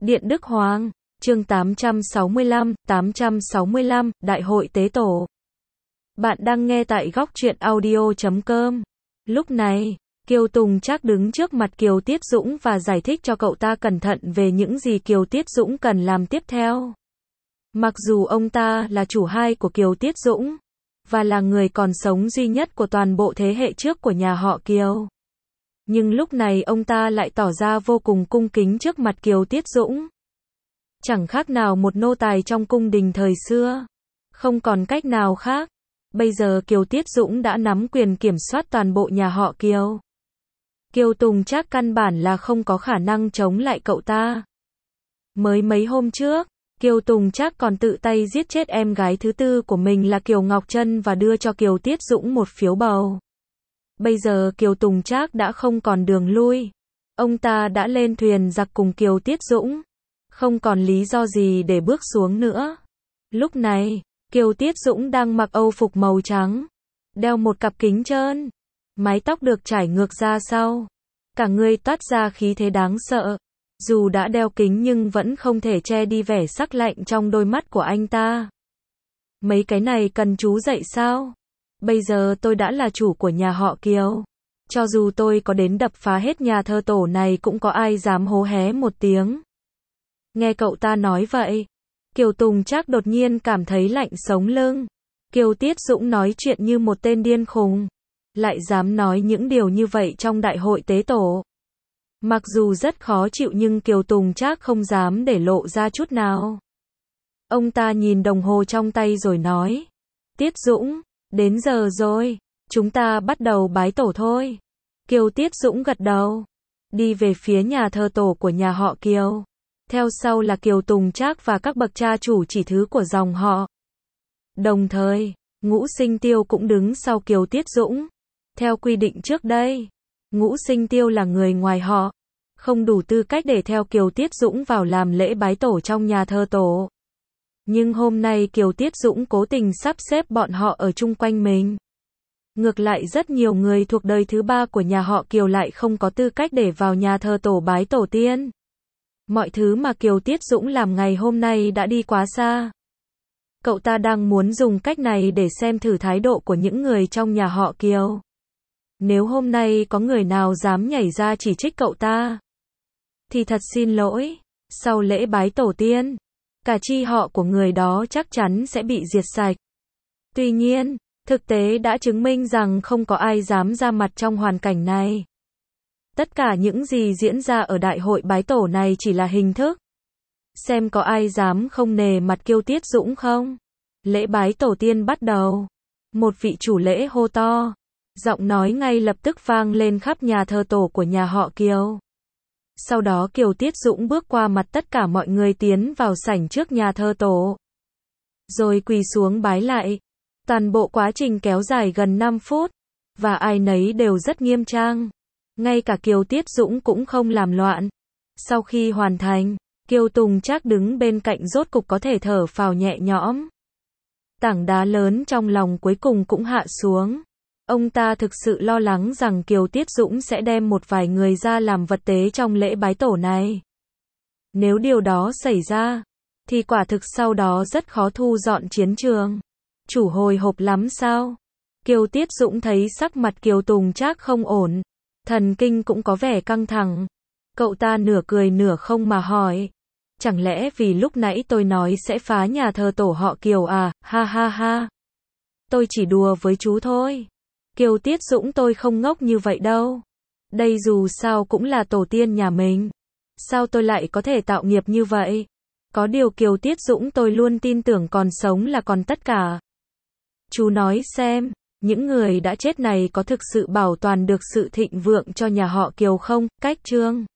Điện Đức Hoàng, chương 865, Đại hội Tế Tổ. Bạn đang nghe tại góc truyện audio.com. Lúc này, Kiều Tùng Trác đứng trước mặt Kiều Tiết Dũng và giải thích cho cậu ta cẩn thận về những gì Kiều Tiết Dũng cần làm tiếp theo. Mặc dù ông ta là chủ hai của Kiều Tiết Dũng, và là người còn sống duy nhất của toàn bộ thế hệ trước của nhà họ Kiều, nhưng lúc này ông ta lại tỏ ra vô cùng cung kính trước mặt Kiều Tiết Dũng. Chẳng khác nào một nô tài trong cung đình thời xưa. Không còn cách nào khác. Bây giờ Kiều Tiết Dũng đã nắm quyền kiểm soát toàn bộ nhà họ Kiều. Kiều Tùng Trác căn bản là không có khả năng chống lại cậu ta. Mới mấy hôm trước, Kiều Tùng Trác còn tự tay giết chết em gái thứ tư của mình là Kiều Ngọc Trân và đưa cho Kiều Tiết Dũng một phiếu bầu. Bây giờ Kiều Tùng Trác đã không còn đường lui. Ông ta đã lên thuyền giặc cùng Kiều Tiết Dũng. Không còn lý do gì để bước xuống nữa. Lúc này, Kiều Tiết Dũng đang mặc âu phục màu trắng, đeo một cặp kính trơn, mái tóc được trải ngược ra sau. Cả người toát ra khí thế đáng sợ. Dù đã đeo kính nhưng vẫn không thể che đi vẻ sắc lạnh trong đôi mắt của anh ta. Mấy cái này cần chú dạy sao? Bây giờ tôi đã là chủ của nhà họ Kiều. Cho dù tôi có đến đập phá hết nhà thờ tổ này cũng có ai dám hó hé một tiếng. Nghe cậu ta nói vậy, Kiều Tùng Trác đột nhiên cảm thấy lạnh sống lưng. Kiều Tiết Dũng nói chuyện như một tên điên khùng, lại dám nói những điều như vậy trong đại hội tế tổ. Mặc dù rất khó chịu nhưng Kiều Tùng Trác không dám để lộ ra chút nào. Ông ta nhìn đồng hồ trong tay rồi nói, Tiết Dũng, đến giờ rồi, chúng ta bắt đầu bái tổ thôi. Kiều Tiết Dũng gật đầu, đi về phía nhà thờ tổ của nhà họ Kiều. Theo sau là Kiều Tùng Trác và các bậc cha chủ chỉ thứ của dòng họ. Đồng thời, Ngũ Sinh Tiêu cũng đứng sau Kiều Tiết Dũng. Theo quy định trước đây, Ngũ Sinh Tiêu là người ngoài họ, không đủ tư cách để theo Kiều Tiết Dũng vào làm lễ bái tổ trong nhà thờ tổ. Nhưng hôm nay Kiều Tiết Dũng cố tình sắp xếp bọn họ ở chung quanh mình. Ngược lại rất nhiều người thuộc đời thứ ba của nhà họ Kiều lại không có tư cách để vào nhà thờ tổ bái tổ tiên. Mọi thứ mà Kiều Tiết Dũng làm ngày hôm nay đã đi quá xa. Cậu ta đang muốn dùng cách này để xem thử thái độ của những người trong nhà họ Kiều. Nếu hôm nay có người nào dám nhảy ra chỉ trích cậu ta, thì thật xin lỗi, sau lễ bái tổ tiên, cả chi họ của người đó chắc chắn sẽ bị diệt sạch. Tuy nhiên, thực tế đã chứng minh rằng không có ai dám ra mặt trong hoàn cảnh này. Tất cả những gì diễn ra ở đại hội bái tổ này chỉ là hình thức. Xem có ai dám không nề mặt Kiều Tiết Dũng không? Lễ bái tổ tiên bắt đầu. Một vị chủ lễ hô to. Giọng nói ngay lập tức vang lên khắp nhà thờ tổ của nhà họ Kiều. Sau đó Kiều Tiết Dũng bước qua mặt tất cả mọi người tiến vào sảnh trước nhà thờ tổ. Rồi quỳ xuống bái lại. Toàn bộ quá trình kéo dài gần 5 phút. Và ai nấy đều rất nghiêm trang. Ngay cả Kiều Tiết Dũng cũng không làm loạn. Sau khi hoàn thành, Kiều Tùng Trác đứng bên cạnh rốt cục có thể thở phào nhẹ nhõm. Tảng đá lớn trong lòng cuối cùng cũng hạ xuống. Ông ta thực sự lo lắng rằng Kiều Tiết Dũng sẽ đem một vài người ra làm vật tế trong lễ bái tổ này. Nếu điều đó xảy ra, thì quả thực sau đó rất khó thu dọn chiến trường. Chủ hồi hộp lắm sao? Kiều Tiết Dũng thấy sắc mặt Kiều Tùng Trác không ổn. Thần kinh cũng có vẻ căng thẳng. Cậu ta nửa cười nửa không mà hỏi. Chẳng lẽ vì lúc nãy tôi nói sẽ phá nhà thờ tổ họ Kiều à, ha ha ha. Tôi chỉ đùa với chú thôi. Kiều Tiết Dũng tôi không ngốc như vậy đâu. Đây dù sao cũng là tổ tiên nhà mình. Sao tôi lại có thể tạo nghiệp như vậy? Có điều Kiều Tiết Dũng tôi luôn tin tưởng còn sống là còn tất cả. Chú nói xem, những người đã chết này có thực sự bảo toàn được sự thịnh vượng cho nhà họ Kiều không? Cách chương